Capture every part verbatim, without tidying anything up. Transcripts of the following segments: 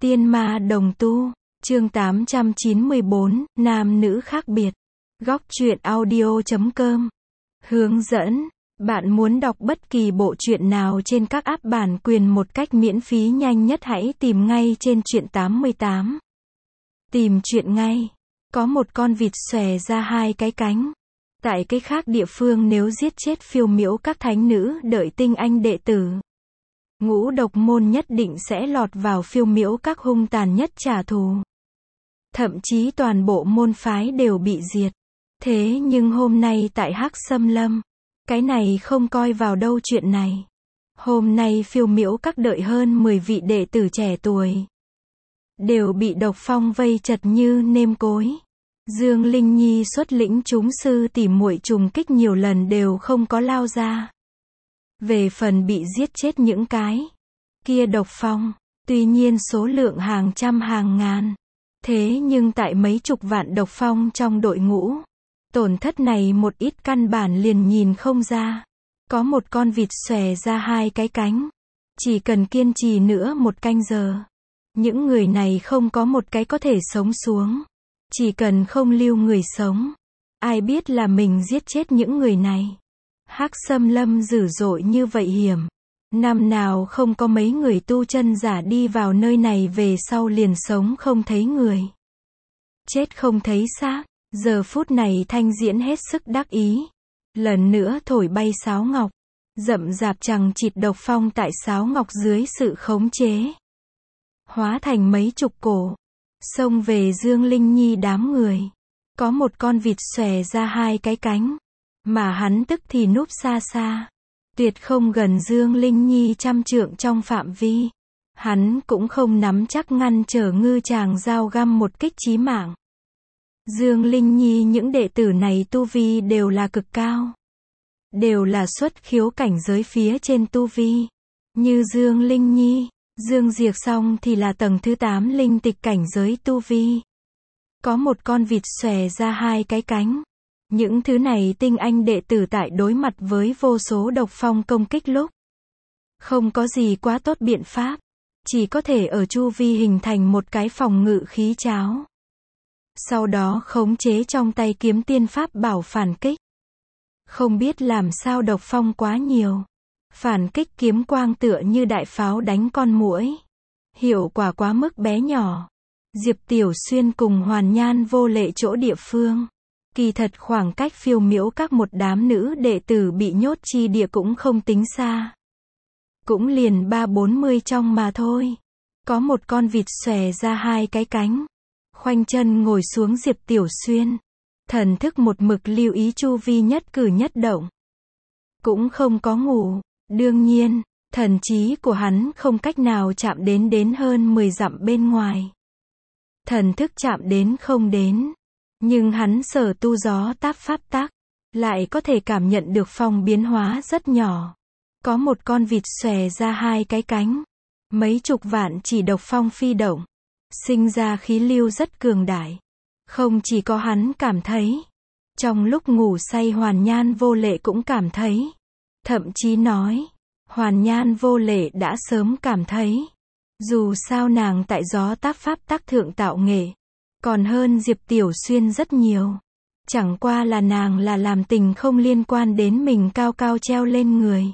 Tiên ma đồng tu, chương tám trăm chín mươi bốn, nam nữ khác biệt. Góc truyện audio chấm com. Hướng dẫn, bạn muốn đọc bất kỳ bộ truyện nào trên các app bản quyền một cách miễn phí nhanh nhất hãy tìm ngay trên truyện tám mươi tám. Tìm truyện ngay. Có một con vịt xòe ra hai cái cánh. Tại cái khác địa phương nếu giết chết phiêu miễu các thánh nữ đợi tinh anh đệ tử, ngũ độc môn nhất định sẽ lọt vào phiêu miễu các hung tàn nhất trả thù. Thậm chí toàn bộ môn phái đều bị diệt. Thế nhưng hôm nay tại Hắc Xâm Lâm, cái này không coi vào đâu chuyện này. Hôm nay phiêu miễu các đợi hơn mười vị đệ tử trẻ tuổi đều bị độc phong vây chật như nêm cối. Dương Linh Nhi xuất lĩnh chúng sư tỉ muội trùng kích nhiều lần đều không có lao ra. Về phần bị giết chết những cái kia độc phong, tuy nhiên số lượng hàng trăm hàng ngàn. Thế nhưng tại mấy chục vạn độc phong trong đội ngũ, tổn thất này một ít căn bản liền nhìn không ra. Có một con vịt xòe ra hai cái cánh. Chỉ cần kiên trì nữa một canh giờ, những người này không có một cái có thể sống xuống. Chỉ cần không lưu người sống, ai biết là mình giết chết những người này. Hắc Xâm Lâm dữ dội như vậy hiểm. Năm nào không có mấy người tu chân giả đi vào nơi này về sau liền sống không thấy người, chết không thấy xác. Giờ phút này Thanh Diễn hết sức đắc ý. Lần nữa thổi bay sáo ngọc. Rậm rạp chằng chịt độc phong tại sáo ngọc dưới sự khống chế, hóa thành mấy chục cổ, xông về Dương Linh Nhi đám người. Có một con vịt xòe ra hai cái cánh, mà hắn tức thì núp xa xa, tuyệt không gần Dương Linh Nhi trăm trượng trong phạm vi. Hắn cũng không nắm chắc ngăn trở ngư chàng dao găm một kích chí mạng. Dương Linh Nhi những đệ tử này tu vi đều là cực cao, đều là xuất khiếu cảnh giới phía trên tu vi. Như Dương Linh Nhi, Dương Diệp Song thì là tầng thứ tám linh tịch cảnh giới tu vi. Có một con vịt xòe ra hai cái cánh. Những thứ này tinh anh đệ tử tại đối mặt với vô số độc phong công kích lúc, không có gì quá tốt biện pháp, chỉ có thể ở chu vi hình thành một cái phòng ngự khí cháo. Sau đó khống chế trong tay kiếm tiên pháp bảo phản kích. Không biết làm sao độc phong quá nhiều. Phản kích kiếm quang tựa như đại pháo đánh con muỗi. Hiệu quả quá mức bé nhỏ. Diệp Tiểu Xuyên cùng Hoàn Nhan vô lệ chỗ địa phương. Kỳ thật khoảng cách phiêu miễu các một đám nữ đệ tử bị nhốt chi địa cũng không tính xa. Cũng liền ba bốn mươi trong mà thôi. Có một con vịt xòe ra hai cái cánh. Khoanh chân ngồi xuống Diệp Tiểu Xuyên. Thần thức một mực lưu ý chu vi nhất cử nhất động. Cũng không có ngủ. Đương nhiên, thần trí của hắn không cách nào chạm đến đến hơn mười dặm bên ngoài. Thần thức chạm đến không đến. Nhưng hắn sở tu gió táp pháp tắc, lại có thể cảm nhận được phong biến hóa rất nhỏ. Có một con vịt xòe ra hai cái cánh. Mấy chục vạn chỉ độc phong phi động. Sinh ra khí lưu rất cường đại. Không chỉ có hắn cảm thấy. Trong lúc ngủ say Hoàn Nhan vô lệ cũng cảm thấy. Thậm chí nói, Hoàn Nhan vô lệ đã sớm cảm thấy. Dù sao nàng tại gió táp pháp tắc thượng tạo nghệ, còn hơn Diệp Tiểu Xuyên rất nhiều. Chẳng qua là nàng là làm tình không liên quan đến mình cao cao treo lên người.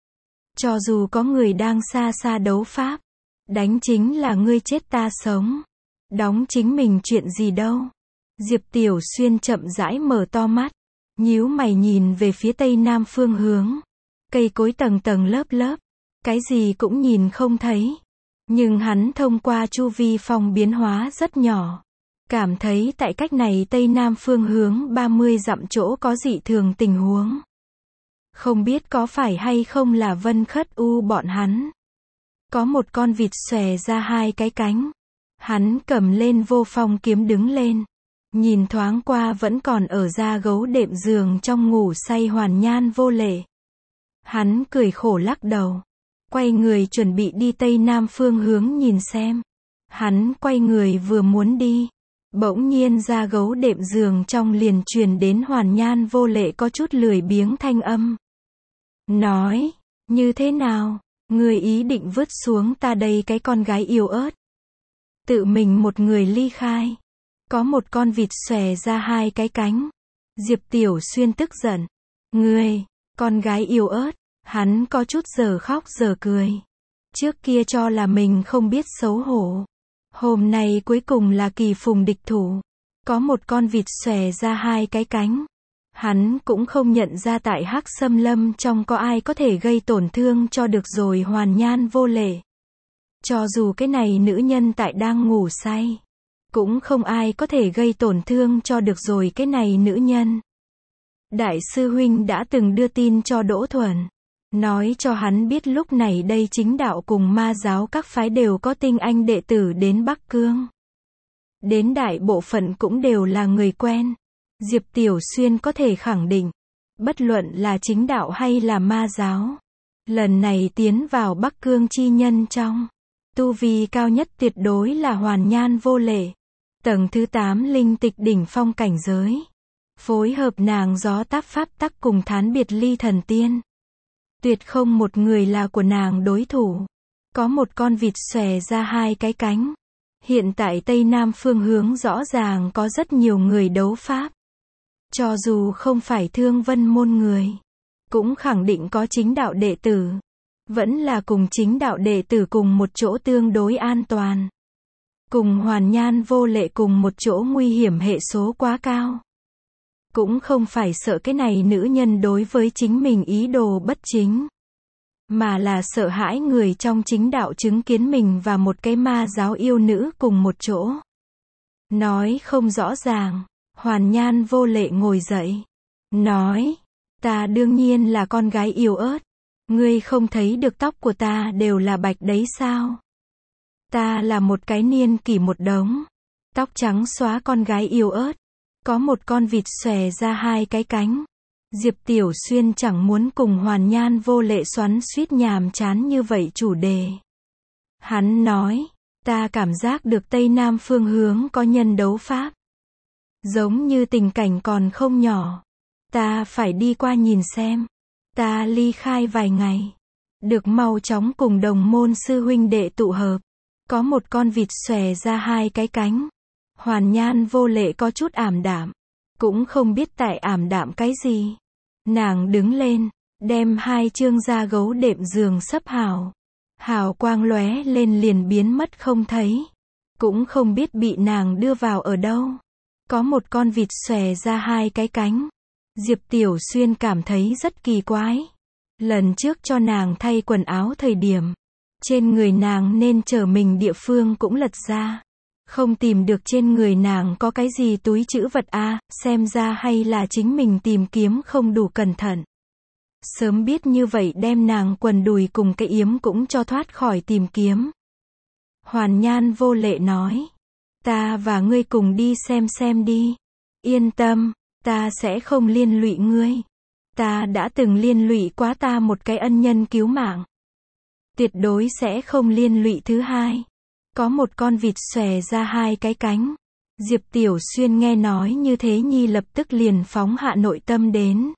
Cho dù có người đang xa xa đấu pháp, đánh chính là ngươi chết ta sống. Đóng chính mình chuyện gì đâu. Diệp Tiểu Xuyên chậm rãi mở to mắt, nhíu mày nhìn về phía tây nam phương hướng. Cây cối tầng tầng lớp lớp, cái gì cũng nhìn không thấy. Nhưng hắn thông qua chu vi phong biến hóa rất nhỏ, cảm thấy tại cách này tây nam phương hướng ba mươi dặm chỗ có dị thường tình huống. Không biết có phải hay không là Vân Khất U bọn hắn. Có một con vịt xòe ra hai cái cánh. Hắn cầm lên vô phong kiếm đứng lên. Nhìn thoáng qua vẫn còn ở da gấu đệm giường trong ngủ say Hoàn Nhan vô lệ. Hắn cười khổ lắc đầu. Quay người chuẩn bị đi tây nam phương hướng nhìn xem. Hắn quay người vừa muốn đi. Bỗng nhiên da gấu đệm giường trong liền truyền đến Hoàn Nhan vô lệ có chút lười biếng thanh âm. Nói, như thế nào, người ý định vứt xuống ta đây cái con gái yếu ớt. tự mình một người ly khai. Có một con vịt xòe ra hai cái cánh. Diệp Tiểu Xuyên tức giận. Ngươi, con gái yếu ớt, hắn có chút giờ khóc giờ cười. Trước kia cho là mình không biết xấu hổ. Hôm nay cuối cùng là kỳ phùng địch thủ. Có một con vịt xòe ra hai cái cánh. Hắn cũng không nhận ra tại Hắc Xâm Lâm trong có ai có thể gây tổn thương cho được rồi Hoàn Nhan Vô Lệ. Cho dù cái này nữ nhân tại đang ngủ say, cũng không ai có thể gây tổn thương cho được rồi cái này nữ nhân. Đại sư huynh đã từng đưa tin cho Đỗ Thuần, nói cho hắn biết lúc này đây chính đạo cùng ma giáo các phái đều có tinh anh đệ tử đến Bắc Cương. Đến đại bộ phận cũng đều là người quen. Diệp Tiểu Xuyên có thể khẳng định, bất luận là chính đạo hay là ma giáo, lần này tiến vào Bắc Cương chi nhân trong, tu vi cao nhất tuyệt đối là Hoàn Nhan Vô Lệ. Tầng thứ tám linh tịch đỉnh phong cảnh giới. Phối hợp nàng gió táp pháp tắc cùng thán biệt ly thần tiên. Tuyệt không một người là của nàng đối thủ. Có một con vịt xòe ra hai cái cánh. Hiện tại Tây Nam phương hướng rõ ràng có rất nhiều người đấu pháp. Cho dù không phải Thương Vân môn người, cũng khẳng định có chính đạo đệ tử. Vẫn là cùng chính đạo đệ tử cùng một chỗ tương đối an toàn. Cùng Hoàn Nhan Vô Lệ cùng một chỗ nguy hiểm hệ số quá cao. Cũng không phải sợ cái này nữ nhân đối với chính mình ý đồ bất chính, mà là sợ hãi người trong chính đạo chứng kiến mình và một cái ma giáo yêu nữ cùng một chỗ. Nói không rõ ràng, Hoàn Nhan Vô Lệ ngồi dậy, nói, ta đương nhiên là con gái yếu ớt, ngươi không thấy được tóc của ta đều là bạch đấy sao? Ta là một cái niên kỷ một đống, tóc trắng xóa con gái yếu ớt. Có một con vịt xòe ra hai cái cánh. Diệp Tiểu Xuyên chẳng muốn cùng Hoàn Nhan Vô Lệ xoắn xuýt nhàm chán như vậy chủ đề. Hắn nói, ta cảm giác được Tây Nam phương hướng có nhân đấu pháp. Giống như tình cảnh còn không nhỏ. Ta phải đi qua nhìn xem. Ta ly khai vài ngày. Được mau chóng cùng đồng môn sư huynh đệ tụ hợp. Có một con vịt xòe ra hai cái cánh. Hoàn Nhan Vô Lệ có chút ảm đạm, cũng không biết tại ảm đạm cái gì. Nàng đứng lên, đem hai chương da gấu đệm giường sấp hào. Hào quang lóe lên liền biến mất không thấy. Cũng không biết bị nàng đưa vào ở đâu. Có một con vịt xòe ra hai cái cánh. Diệp Tiểu Xuyên cảm thấy rất kỳ quái. Lần trước cho nàng thay quần áo thời điểm, trên người nàng nên chở mình địa phương cũng lật ra. Không tìm được trên người nàng có cái gì túi trữ vật a, à, xem ra hay là chính mình tìm kiếm không đủ cẩn thận. Sớm biết như vậy đem nàng quần đùi cùng cái yếm cũng cho thoát khỏi tìm kiếm. Hoàn Nhan Vô Lệ nói, ta và ngươi cùng đi xem xem đi. Yên tâm, ta sẽ không liên lụy ngươi. Ta đã từng liên lụy quá ta một cái ân nhân cứu mạng. Tuyệt đối sẽ không liên lụy thứ hai. Có một con vịt xòe ra hai cái cánh. Diệp Tiểu Xuyên nghe nói như thế nhi lập tức liền phóng hạ nội tâm đến.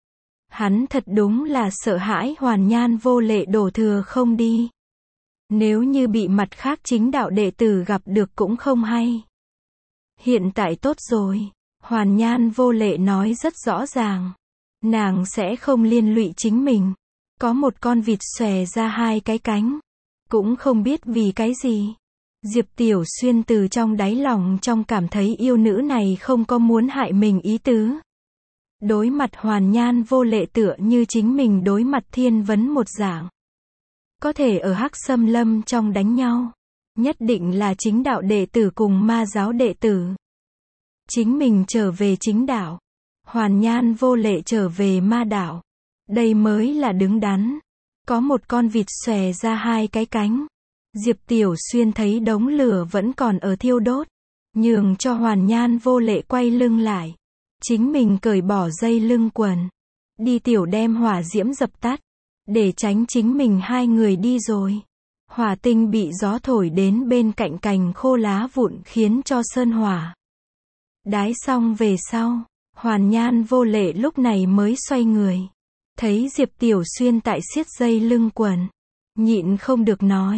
Hắn thật đúng là sợ hãi Hoàn Nhan Vô Lệ đổ thừa không đi. Nếu như bị mặt khác chính đạo đệ tử gặp được cũng không hay. Hiện tại tốt rồi. Hoàn Nhan Vô Lệ nói rất rõ ràng. Nàng sẽ không liên lụy chính mình. Có một con vịt xòe ra hai cái cánh. Cũng không biết vì cái gì. Diệp Tiểu Xuyên từ trong đáy lòng trong cảm thấy yêu nữ này không có muốn hại mình ý tứ. Đối mặt Hoàn Nhan Vô Lệ tựa như chính mình đối mặt Thiên Vấn một dạng. Có thể ở Hắc Xâm Lâm trong đánh nhau. Nhất định là chính đạo đệ tử cùng ma giáo đệ tử. Chính mình trở về chính đạo. Hoàn Nhan Vô Lệ trở về ma đạo. Đây mới là đứng đắn. Có một con vịt xòe ra hai cái cánh. Diệp Tiểu Xuyên thấy đống lửa vẫn còn ở thiêu đốt. Nhường cho Hoàn Nhan Vô Lệ quay lưng lại. Chính mình cởi bỏ dây lưng quần. Đi tiểu đem hỏa diễm dập tắt. Để tránh chính mình hai người đi rồi. Hỏa tinh bị gió thổi đến bên cạnh cành khô lá vụn khiến cho sơn hỏa. Đái xong về sau, Hoàn Nhan Vô Lệ lúc này mới xoay người. Thấy Diệp Tiểu Xuyên tại siết dây lưng quần. Nhịn không được nói.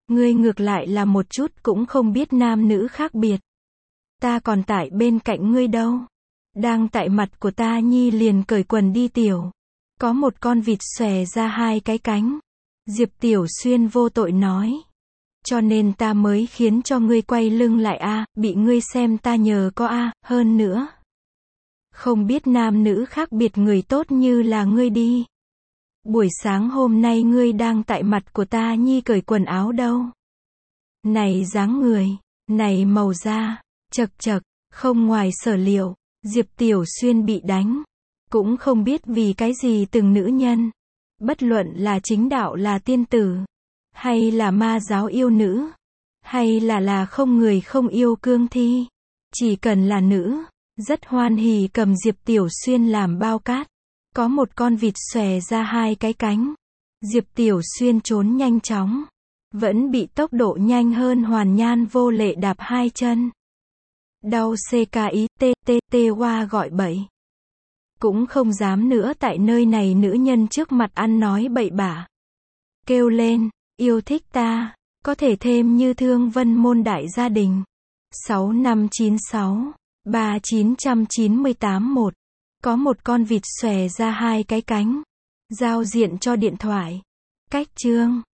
Ngươi ngược lại là một chút cũng không biết nam nữ khác biệt. Ta còn tại bên cạnh ngươi đâu. Đang tại mặt của ta nhi liền cởi quần đi tiểu. Có một con vịt xòe ra hai cái cánh. Diệp Tiểu Xuyên vô tội nói. Cho nên ta mới khiến cho ngươi quay lưng lại a, bị ngươi xem ta nhờ có a, hơn nữa. Không biết nam nữ khác biệt người tốt như là ngươi đi. Buổi sáng hôm nay ngươi đang tại mặt của ta nhi cởi quần áo đâu. Này dáng người, này màu da, chật chật, không ngoài sở liệu, Diệp Tiểu Xuyên bị đánh. Cũng không biết vì cái gì từng nữ nhân. Bất luận là chính đạo là tiên tử. Hay là ma giáo yêu nữ. Hay là là không người không yêu cương thi. Chỉ cần là nữ. Rất hoan hỉ cầm Diệp Tiểu Xuyên làm bao cát. Có một con vịt xòe ra hai cái cánh. Diệp Tiểu Xuyên trốn nhanh chóng. Vẫn bị tốc độ nhanh hơn Hoàn Nhan vô lệ đạp hai chân. Đau xê ca ý tê tê tê qua gọi bậy. Cũng không dám nữa tại nơi này nữ nhân trước mặt ăn nói bậy bạ. Kêu lên, yêu thích ta, có thể thêm như Thương Vân môn đại gia đình. sáu năm chín sáu, ba chín chín tám một. Có một con vịt xòe ra hai cái cánh. Giao diện cho điện thoại. Cách chương